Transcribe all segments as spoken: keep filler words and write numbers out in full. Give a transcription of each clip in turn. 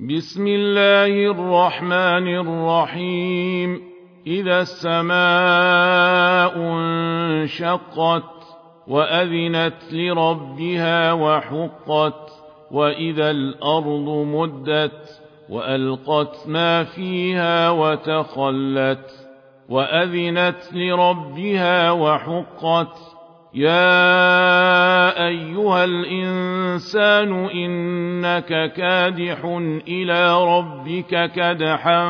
بسم الله الرحمن الرحيم إذا السماء انشقت وأذنت لربها وحقت وإذا الأرض مدت وألقت ما فيها وتخلت وأذنت لربها وحقت يا أيها الإنسان إنك كادح إلى ربك كدحا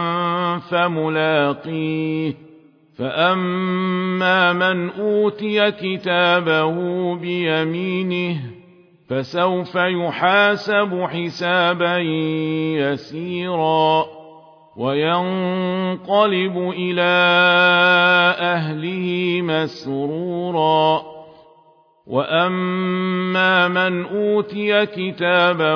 فملاقيه فأما من أوتي كتابه بيمينه فسوف يحاسب حسابا يسيرا وينقلب إلى أهله مسرورا وأما من أوتي كتابه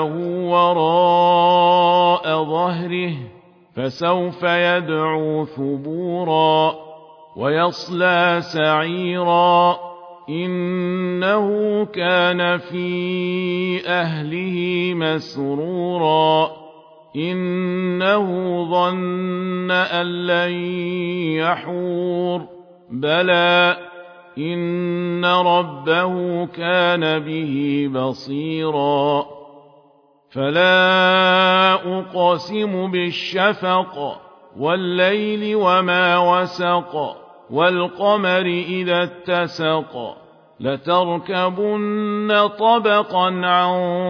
وراء ظهره فسوف يدعو ثبورا ويصلى سعيرا إنه كان في أهله مسرورا إنه ظن أن لن يحور بلى إن ربه كان به بصيرا فلا أقسم بالشفق والليل وما وسق والقمر إذا اتسق لتركبن طبقا عن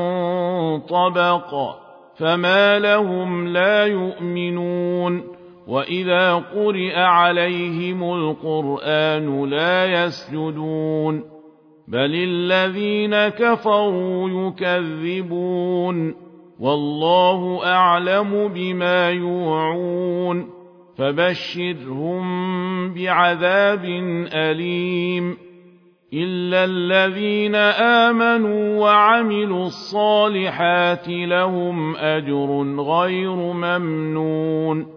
طبق فما لهم لا يؤمنون وإذا قرئ عليهم القرآن لا يسجدون بل الذين كفروا يكذبون والله أعلم بما يوعون فبشرهم بعذاب أليم إلا الذين آمنوا وعملوا الصالحات لهم أجر غير ممنون